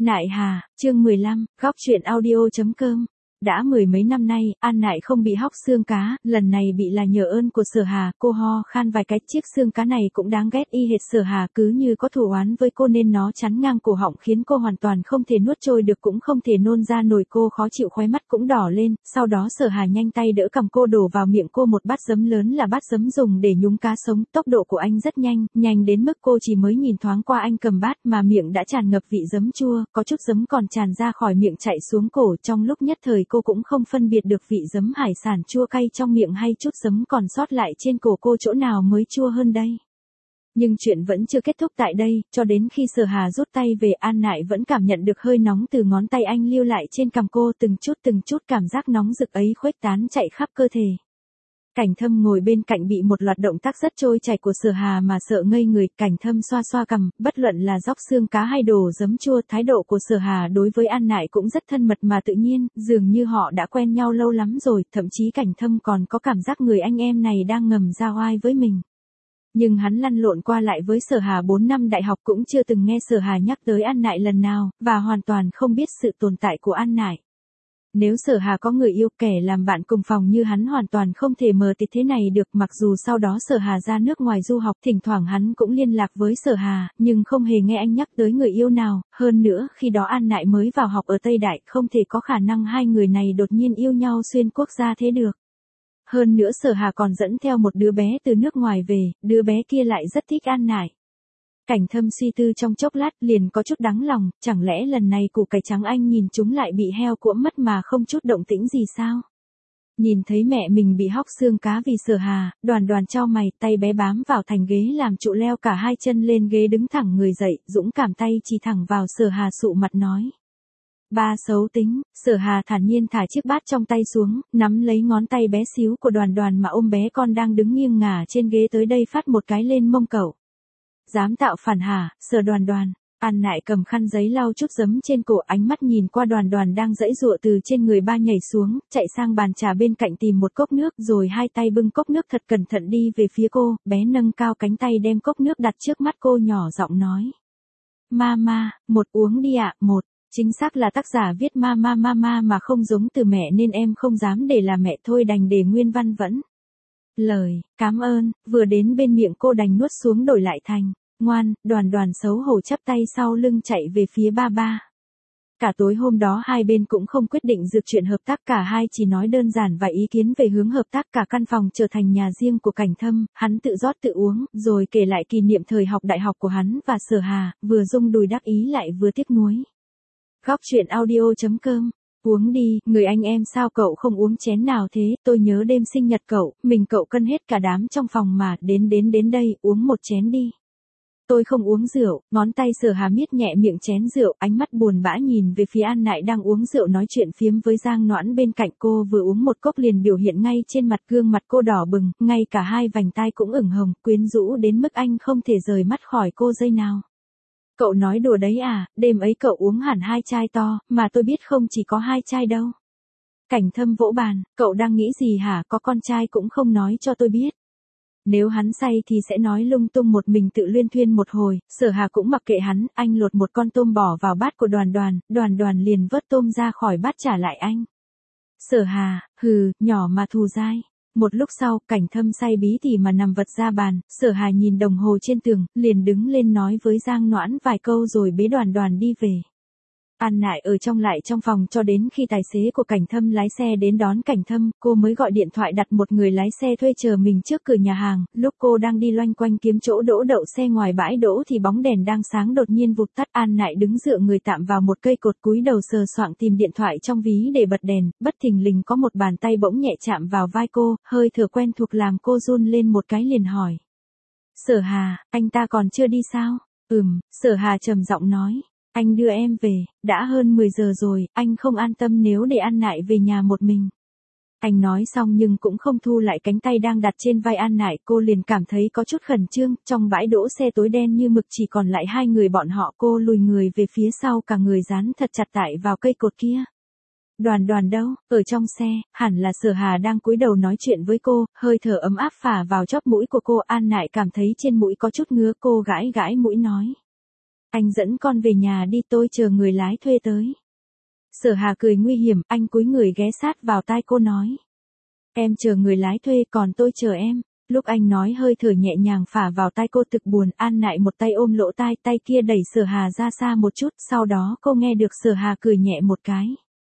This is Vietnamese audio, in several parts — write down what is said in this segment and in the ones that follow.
Nại Hà, chương 15, góc truyện audio.com. Đã mười mấy năm nay, An Nại không bị hóc xương cá, lần này bị là nhờ ơn của Sở Hà, cô ho khan vài cái, chiếc xương cá này cũng đáng ghét y hệt Sở Hà, cứ như có thù oán với cô nên nó chắn ngang cổ họng khiến cô hoàn toàn không thể nuốt trôi được cũng không thể nôn ra nổi, cô khó chịu, khóe mắt cũng đỏ lên, sau đó Sở Hà nhanh tay đỡ cầm cô đổ vào miệng cô một bát giấm lớn, là bát giấm dùng để nhúng cá sống, tốc độ của anh rất nhanh, nhanh đến mức cô chỉ mới nhìn thoáng qua anh cầm bát mà miệng đã tràn ngập vị giấm chua, có chút giấm còn tràn ra khỏi miệng chạy xuống cổ, trong lúc nhất thời cô cũng không phân biệt được vị giấm hải sản chua cay trong miệng hay chút giấm còn sót lại trên cổ cô chỗ nào mới chua hơn đây. Nhưng chuyện vẫn chưa kết thúc tại đây, cho đến khi Sở Hà rút tay về, An Nại vẫn cảm nhận được hơi nóng từ ngón tay anh lưu lại trên cằm cô, từng chút cảm giác nóng rực ấy khuếch tán chạy khắp cơ thể. Cảnh Thâm ngồi bên cạnh bị một loạt động tác rất trôi chảy của Sở Hà mà sợ ngây người, Cảnh Thâm xoa xoa cằm, bất luận là róc xương cá hay đổ giấm chua, thái độ của Sở Hà đối với An Nại cũng rất thân mật mà tự nhiên, dường như họ đã quen nhau lâu lắm rồi, thậm chí Cảnh Thâm còn có cảm giác người anh em này đang ngầm ra oai với mình. Nhưng hắn lăn lộn qua lại với Sở Hà 4 năm đại học cũng chưa từng nghe Sở Hà nhắc tới An Nại lần nào, và hoàn toàn không biết sự tồn tại của An Nại. Nếu Sở Hà có người yêu, kẻ làm bạn cùng phòng như hắn hoàn toàn không thể mờ tịt thế này được, mặc dù sau đó Sở Hà ra nước ngoài du học, thỉnh thoảng hắn cũng liên lạc với Sở Hà, nhưng không hề nghe anh nhắc tới người yêu nào, hơn nữa khi đó An Nại mới vào học ở Tây Đại, không thể có khả năng hai người này đột nhiên yêu nhau xuyên quốc gia thế được. Hơn nữa Sở Hà còn dẫn theo một đứa bé từ nước ngoài về, đứa bé kia lại rất thích An Nại. Cảnh Thâm suy tư trong chốc lát liền có chút đắng lòng, chẳng lẽ lần này củ cải trắng anh nhìn chúng lại bị heo cuỗm mất mà không chút động tĩnh gì sao? Nhìn thấy mẹ mình bị hóc xương cá vì Sở Hà, Đoàn Đoàn chau mày, tay bé bám vào thành ghế làm trụ, leo cả hai chân lên ghế đứng thẳng người dậy, dũng cảm tay chỉ thẳng vào Sở Hà, sụ mặt nói. Ba xấu tính. Sở Hà thản nhiên thả chiếc bát trong tay xuống, nắm lấy ngón tay bé xíu của Đoàn Đoàn mà ôm bé con đang đứng nghiêng ngả trên ghế tới đây, phát một cái lên mông cậu. Dám tạo phản hả, Sở Đoàn Đoàn? An Nại cầm khăn giấy lau chút giấm trên cổ, ánh mắt nhìn qua Đoàn Đoàn đang giãy giụa từ trên người ba nhảy xuống, chạy sang bàn trà bên cạnh tìm một cốc nước, rồi hai tay bưng cốc nước thật cẩn thận đi về phía cô, bé nâng cao cánh tay đem cốc nước đặt trước mắt cô, nhỏ giọng nói. Mama, một uống đi ạ, một. Chính xác là tác giả viết mama mà không giống từ mẹ nên em không dám để là mẹ, thôi đành để nguyên văn vẫn. Lời, cảm ơn, vừa đến bên miệng cô đành nuốt xuống đổi lại thành, ngoan. Đoàn Đoàn xấu hổ chắp tay sau lưng chạy về phía ba. Cả tối hôm đó hai bên cũng không quyết định dược chuyện hợp tác, cả hai chỉ nói đơn giản vài ý kiến về hướng hợp tác, cả căn phòng trở thành nhà riêng của Cảnh Thâm, hắn tự rót tự uống, rồi kể lại kỷ niệm thời học đại học của hắn và Sở Hà, vừa rung đùi đắc ý lại vừa tiếc nuối. Góc truyện audio.com. Uống đi, người anh em sao cậu không uống chén nào thế, tôi nhớ đêm sinh nhật cậu, cậu cân hết cả đám trong phòng mà, đến đây, uống một chén đi. Tôi không uống rượu. Ngón tay Sở Hà miết nhẹ miệng chén rượu, ánh mắt buồn bã nhìn về phía An Nại đang uống rượu nói chuyện phiếm với Giang Noãn bên cạnh cô, vừa uống một cốc liền biểu hiện ngay trên mặt, gương mặt cô đỏ bừng, ngay cả hai vành tai cũng ửng hồng, quyến rũ đến mức anh không thể rời mắt khỏi cô giây nào. Cậu nói đùa đấy à, đêm ấy cậu uống hẳn 2 chai to, mà tôi biết không chỉ có 2 chai đâu. Cảnh Thâm vỗ bàn, cậu đang nghĩ gì hả, có con trai cũng không nói cho tôi biết. Nếu hắn say thì sẽ nói lung tung một mình tự luyên thuyên một hồi. Sở Hà cũng mặc kệ hắn, anh lột một con tôm bỏ vào bát của Đoàn Đoàn liền vớt tôm ra khỏi bát trả lại anh. Sở Hà, hừ, nhỏ mà thù dai. Một lúc sau, Cảnh Thâm say bí tỉ mà nằm vật ra bàn, Sở Hà nhìn đồng hồ trên tường, liền đứng lên nói với Giang Noãn vài câu rồi bế Đoàn Đoàn đi về. An Nại ở trong phòng cho đến khi tài xế của Cảnh Thâm lái xe đến đón Cảnh Thâm, cô mới gọi điện thoại đặt một người lái xe thuê chờ mình trước cửa nhà hàng, lúc cô đang đi loanh quanh kiếm chỗ đỗ đậu xe ngoài bãi đỗ thì bóng đèn đang sáng đột nhiên vụt tắt, An Nại đứng dựa người tạm vào một cây cột, cúi đầu sờ soạng tìm điện thoại trong ví để bật đèn, bất thình lình có một bàn tay bỗng nhẹ chạm vào vai cô, hơi thở quen thuộc làm cô run lên một cái liền hỏi. Sở Hà, anh ta còn chưa đi sao? Sở Hà trầm giọng nói. Anh đưa em về, đã hơn 10 giờ rồi, anh không an tâm nếu để An Nại về nhà một mình. Anh nói xong nhưng cũng không thu lại cánh tay đang đặt trên vai An Nại, cô liền cảm thấy có chút khẩn trương, trong bãi đỗ xe tối đen như mực chỉ còn lại hai người bọn họ, cô lùi người về phía sau, cả người dán thật chặt tại vào cây cột kia. Đoàn Đoàn đâu, ở trong xe, hẳn là Sở Hà đang cúi đầu nói chuyện với cô, hơi thở ấm áp phả vào chóp mũi của cô, An Nại cảm thấy trên mũi có chút ngứa, cô gãi mũi nói. Anh dẫn con về nhà đi, tôi chờ người lái thuê tới. Sở Hà cười nguy hiểm, anh cúi người ghé sát vào tai cô nói. Em chờ người lái thuê, còn tôi chờ em. Lúc anh nói hơi thở nhẹ nhàng phả vào tai cô thực buồn, An Nại một tay ôm lỗ tai, tay kia đẩy Sở Hà ra xa một chút, sau đó cô nghe được Sở Hà cười nhẹ một cái.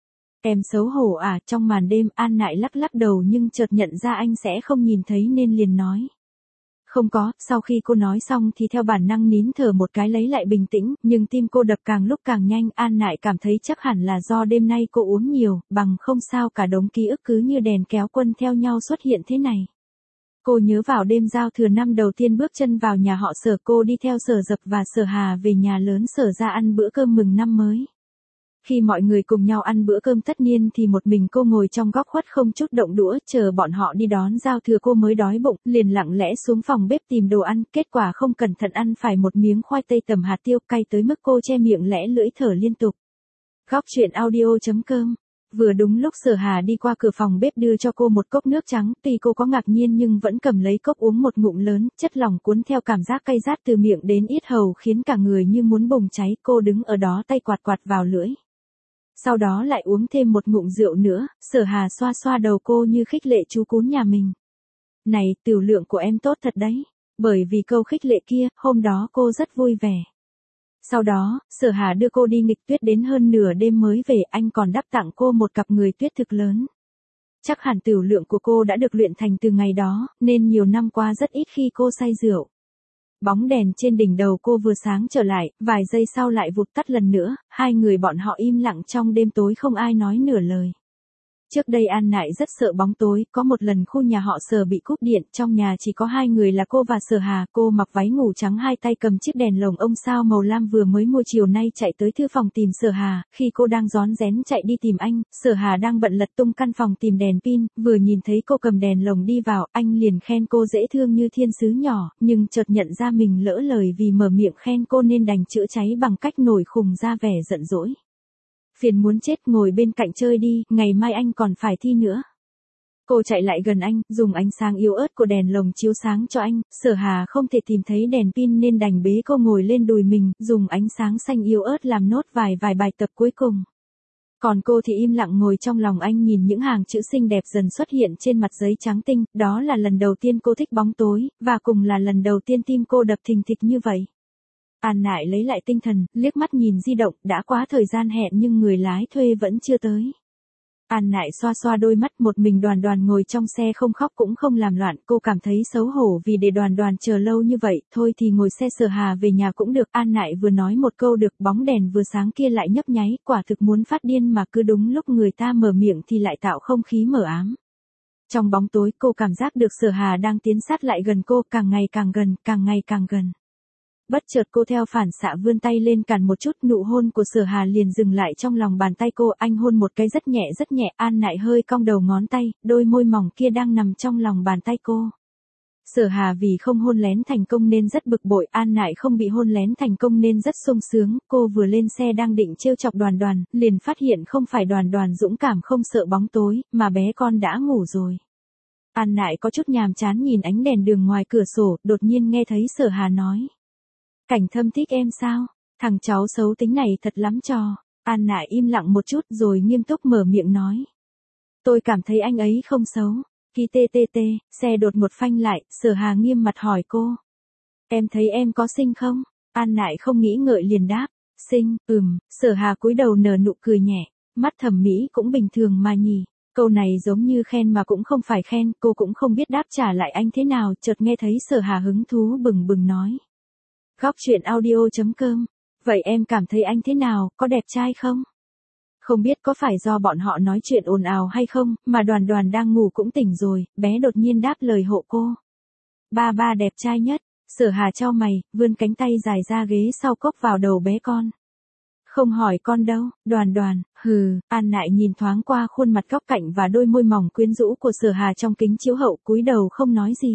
Em xấu hổ à, trong màn đêm, An Nại lắc lắc đầu nhưng chợt nhận ra anh sẽ không nhìn thấy nên liền nói. Không có, sau khi cô nói xong thì theo bản năng nín thở một cái lấy lại bình tĩnh, nhưng tim cô đập càng lúc càng nhanh, An Nại cảm thấy chắc hẳn là do đêm nay cô uống nhiều, bằng không sao cả đống ký ức cứ như đèn kéo quân theo nhau xuất hiện thế này. Cô nhớ vào đêm giao thừa năm đầu tiên bước chân vào nhà họ Sở, cô đi theo Sở Dập và Sở Hà về nhà lớn Sở ra ăn bữa cơm mừng năm mới. Khi mọi người cùng nhau ăn bữa cơm tất niên thì một mình cô ngồi trong góc khuất không chút động đũa, chờ bọn họ đi đón giao thừa cô mới đói bụng, liền lặng lẽ xuống phòng bếp tìm đồ ăn, kết quả không cẩn thận ăn phải một miếng khoai tây tầm hạt tiêu cay tới mức cô che miệng lẽ lưỡi thở liên tục. Góc chuyện audio.com. Vừa đúng lúc Sở Hà đi qua cửa phòng bếp đưa cho cô một cốc nước trắng, tuy cô có ngạc nhiên nhưng vẫn cầm lấy cốc uống một ngụm lớn, chất lỏng cuốn theo cảm giác cay rát từ miệng đến yết hầu khiến cả người như muốn bùng cháy, cô đứng ở đó tay quạt quạt vào lưỡi. Sau đó lại uống thêm một ngụm rượu nữa, Sở Hà xoa xoa đầu cô như khích lệ chú cún nhà mình. Này, tiểu lượng của em tốt thật đấy. Bởi vì câu khích lệ kia, hôm đó cô rất vui vẻ. Sau đó, Sở Hà đưa cô đi nghịch tuyết đến hơn nửa đêm mới về, anh còn đắp tặng cô một cặp người tuyết thực lớn. Chắc hẳn tiểu lượng của cô đã được luyện thành từ ngày đó, nên nhiều năm qua rất ít khi cô say rượu. Bóng đèn trên đỉnh đầu cô vừa sáng trở lại, vài giây sau lại vụt tắt lần nữa, hai người bọn họ im lặng trong đêm tối không ai nói nửa lời. Trước đây An Nại rất sợ bóng tối, có một lần khu nhà họ Sở bị cúp điện, trong nhà chỉ có hai người là cô và Sở Hà, cô mặc váy ngủ trắng hai tay cầm chiếc đèn lồng ông sao màu lam vừa mới mua chiều nay chạy tới thư phòng tìm Sở Hà, khi cô đang rón rén chạy đi tìm anh, Sở Hà đang bận lật tung căn phòng tìm đèn pin, vừa nhìn thấy cô cầm đèn lồng đi vào, anh liền khen cô dễ thương như thiên sứ nhỏ, nhưng chợt nhận ra mình lỡ lời vì mở miệng khen cô nên đành chữa cháy bằng cách nổi khùng ra vẻ giận dỗi. Phiền muốn chết, ngồi bên cạnh chơi đi, ngày mai anh còn phải thi nữa. Cô chạy lại gần anh, dùng ánh sáng yếu ớt của đèn lồng chiếu sáng cho anh, Sở Hà không thể tìm thấy đèn pin nên đành bế cô ngồi lên đùi mình, dùng ánh sáng xanh yếu ớt làm nốt vài bài tập cuối cùng. Còn cô thì im lặng ngồi trong lòng anh nhìn những hàng chữ xinh đẹp dần xuất hiện trên mặt giấy trắng tinh, đó là lần đầu tiên cô thích bóng tối, và cùng là lần đầu tiên tim cô đập thình thịch như vậy. An Nại lấy lại tinh thần, liếc mắt nhìn di động, đã quá thời gian hẹn nhưng người lái thuê vẫn chưa tới. An Nại xoa xoa đôi mắt, một mình Đoàn Đoàn ngồi trong xe không khóc cũng không làm loạn, cô cảm thấy xấu hổ vì để Đoàn Đoàn chờ lâu như vậy, thôi thì ngồi xe Sở Hà về nhà cũng được. An Nại vừa nói một câu được, bóng đèn vừa sáng kia lại nhấp nháy, quả thực muốn phát điên mà cứ đúng lúc người ta mở miệng thì lại tạo không khí mờ ám. Trong bóng tối cô cảm giác được Sở Hà đang tiến sát lại gần cô, càng ngày càng gần, càng ngày càng gần. Bất chợt cô theo phản xạ vươn tay lên cản một chút, nụ hôn của Sở Hà liền dừng lại trong lòng bàn tay cô, anh hôn một cái rất nhẹ, An Nại hơi cong đầu ngón tay, đôi môi mỏng kia đang nằm trong lòng bàn tay cô. Sở Hà vì không hôn lén thành công nên rất bực bội, An Nại không bị hôn lén thành công nên rất sung sướng, cô vừa lên xe đang định trêu chọc Đoàn Đoàn, liền phát hiện không phải Đoàn Đoàn dũng cảm không sợ bóng tối, mà bé con đã ngủ rồi. An Nại có chút nhàm chán nhìn ánh đèn đường ngoài cửa sổ, đột nhiên nghe thấy Sở Hà nói. Cảnh Thâm thích em sao? Thằng cháu xấu tính này thật lắm trò. An Nại im lặng một chút rồi nghiêm túc mở miệng nói. Tôi cảm thấy anh ấy không xấu. Khi xe đột ngột phanh lại, Sở Hà nghiêm mặt hỏi cô. Em thấy em có xinh không? An Nại không nghĩ ngợi liền đáp. Xinh, Sở Hà cúi đầu nở nụ cười nhẹ. Mắt thẩm mỹ cũng bình thường mà nhỉ. Câu này giống như khen mà cũng không phải khen, cô cũng không biết đáp trả lại anh thế nào, chợt nghe thấy Sở Hà hứng thú bừng bừng nói. Góc chuyện audio.com. Vậy em cảm thấy anh thế nào, có đẹp trai không? Không biết có phải do bọn họ nói chuyện ồn ào hay không, mà Đoàn Đoàn đang ngủ cũng tỉnh rồi, bé đột nhiên đáp lời hộ cô. Ba ba đẹp trai nhất. Sở Hà chau mày, vươn cánh tay dài ra ghế sau cốc vào đầu bé con. Không hỏi con đâu, Đoàn Đoàn, An Nại nhìn thoáng qua khuôn mặt góc cạnh và đôi môi mỏng quyến rũ của Sở Hà trong kính chiếu hậu, cúi đầu không nói gì.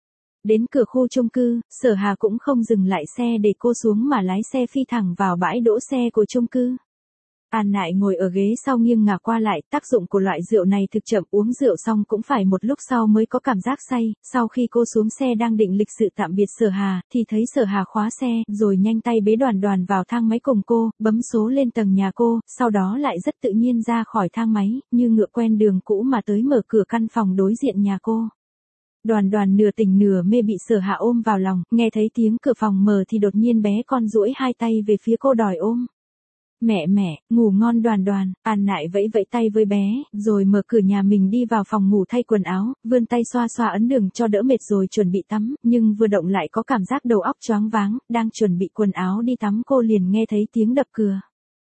Đến cửa khu chung cư, Sở Hà cũng không dừng lại xe để cô xuống mà lái xe phi thẳng vào bãi đỗ xe của chung cư. An Nại ngồi ở ghế sau nghiêng ngả qua lại, tác dụng của loại rượu này thực chậm, uống rượu xong cũng phải một lúc sau mới có cảm giác say. Sau khi cô xuống xe đang định lịch sự tạm biệt Sở Hà, thì thấy Sở Hà khóa xe, rồi nhanh tay bế Đoàn Đoàn vào thang máy cùng cô, bấm số lên tầng nhà cô, sau đó lại rất tự nhiên ra khỏi thang máy, như ngựa quen đường cũ mà tới mở cửa căn phòng đối diện nhà cô. Đoàn Đoàn nửa tỉnh nửa mê bị Sở Hà ôm vào lòng, nghe thấy tiếng cửa phòng mở thì đột nhiên bé con duỗi hai tay về phía cô đòi ôm. Mẹ, ngủ ngon Đoàn Đoàn, An Nại vẫy vẫy tay với bé, rồi mở cửa nhà mình đi vào phòng ngủ thay quần áo, vươn tay xoa xoa ấn đường cho đỡ mệt rồi chuẩn bị tắm, nhưng vừa động lại có cảm giác đầu óc choáng váng, đang chuẩn bị quần áo đi tắm cô liền nghe thấy tiếng đập cửa.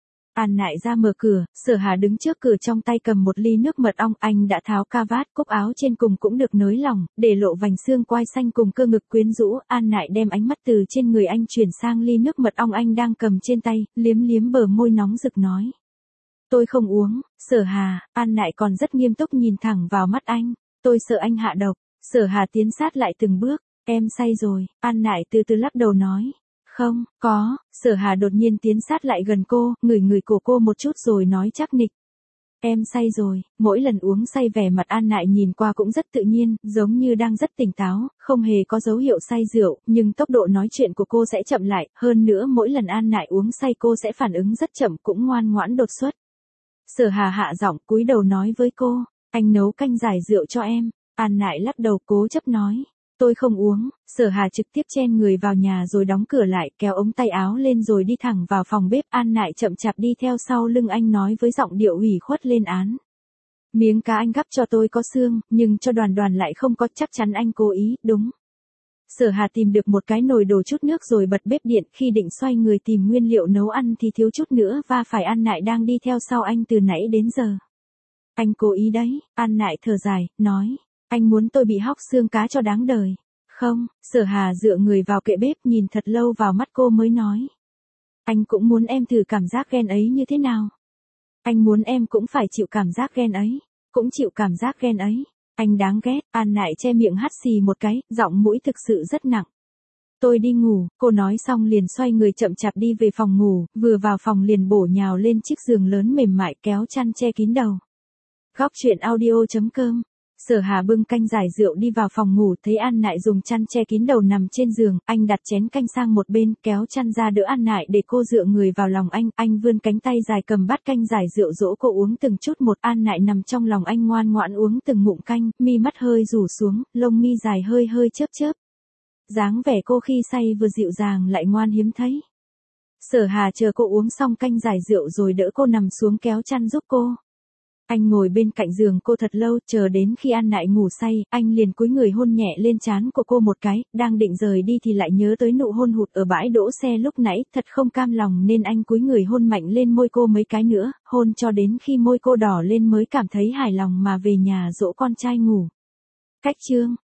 An Nại ra mở cửa, Sở Hà đứng trước cửa trong tay cầm một ly nước mật ong, anh đã tháo ca vát, cúc áo trên cùng cũng được nới lỏng, để lộ vành xương quai xanh cùng cơ ngực quyến rũ. An Nại đem ánh mắt từ trên người anh chuyển sang ly nước mật ong anh đang cầm trên tay, liếm liếm bờ môi nóng rực nói. Tôi không uống, Sở Hà. An Nại còn rất nghiêm túc nhìn thẳng vào mắt anh. Tôi sợ anh hạ độc. Sở Hà tiến sát lại từng bước. Em say rồi. An Nại từ từ lắc đầu nói. Không, có. Sở Hà đột nhiên tiến sát lại gần cô, ngửi cổ cô một chút rồi nói chắc nịch. Em say rồi. Mỗi lần uống say vẻ mặt An Nại nhìn qua cũng rất tự nhiên, giống như đang rất tỉnh táo, không hề có dấu hiệu say rượu, nhưng tốc độ nói chuyện của cô sẽ chậm lại, hơn nữa mỗi lần An Nại uống say cô sẽ phản ứng rất chậm, cũng ngoan ngoãn đột xuất. Sở Hà hạ giọng cúi đầu nói với cô, anh nấu canh giải rượu cho em. An Nại lắc đầu cố chấp nói. Tôi không uống. Sở Hà trực tiếp chen người vào nhà rồi đóng cửa lại, kéo ống tay áo lên rồi đi thẳng vào phòng bếp. An Nại chậm chạp đi theo sau lưng anh nói với giọng điệu ủy khuất lên án. Miếng cá anh gắp cho tôi có xương, nhưng cho Đoàn Đoàn lại không có, chắc chắn anh cố ý, đúng. Sở Hà tìm được một cái nồi đổ chút nước rồi bật bếp điện, khi định xoay người tìm nguyên liệu nấu ăn thì thiếu chút nữa va phải An Nại đang đi theo sau anh từ nãy đến giờ. Anh cố ý đấy. An Nại thở dài, nói. Anh muốn tôi bị hóc xương cá cho đáng đời. Không. Sở Hà dựa người vào kệ bếp nhìn thật lâu vào mắt cô mới nói. Anh cũng muốn em thử cảm giác ghen ấy như thế nào. Anh muốn em cũng phải chịu cảm giác ghen ấy. Cũng chịu cảm giác ghen ấy. Anh đáng ghét. An Nại che miệng hắt xì một cái, giọng mũi thực sự rất nặng. Tôi đi ngủ. Cô nói xong liền xoay người chậm chạp đi về phòng ngủ, vừa vào phòng liền bổ nhào lên chiếc giường lớn mềm mại kéo chăn che kín đầu. Góc truyện audio.com. Sở Hà bưng canh giải rượu đi vào phòng ngủ, thấy An Nại dùng chăn che kín đầu nằm trên giường, anh đặt chén canh sang một bên, kéo chăn ra đỡ An Nại để cô dựa người vào lòng anh vươn cánh tay dài cầm bát canh giải rượu dỗ cô uống từng chút một. An Nại nằm trong lòng anh ngoan ngoãn uống từng ngụm canh, mi mắt hơi rủ xuống, lông mi dài hơi chớp chớp. Dáng vẻ cô khi say vừa dịu dàng lại ngoan hiếm thấy. Sở Hà chờ cô uống xong canh giải rượu rồi đỡ cô nằm xuống kéo chăn giúp cô. Anh ngồi bên cạnh giường cô thật lâu, chờ đến khi An Nại ngủ say, anh liền cúi người hôn nhẹ lên trán của cô một cái, đang định rời đi thì lại nhớ tới nụ hôn hụt ở bãi đỗ xe lúc nãy, thật không cam lòng nên anh cúi người hôn mạnh lên môi cô mấy cái nữa, hôn cho đến khi môi cô đỏ lên mới cảm thấy hài lòng mà về nhà dỗ con trai ngủ. Cách chương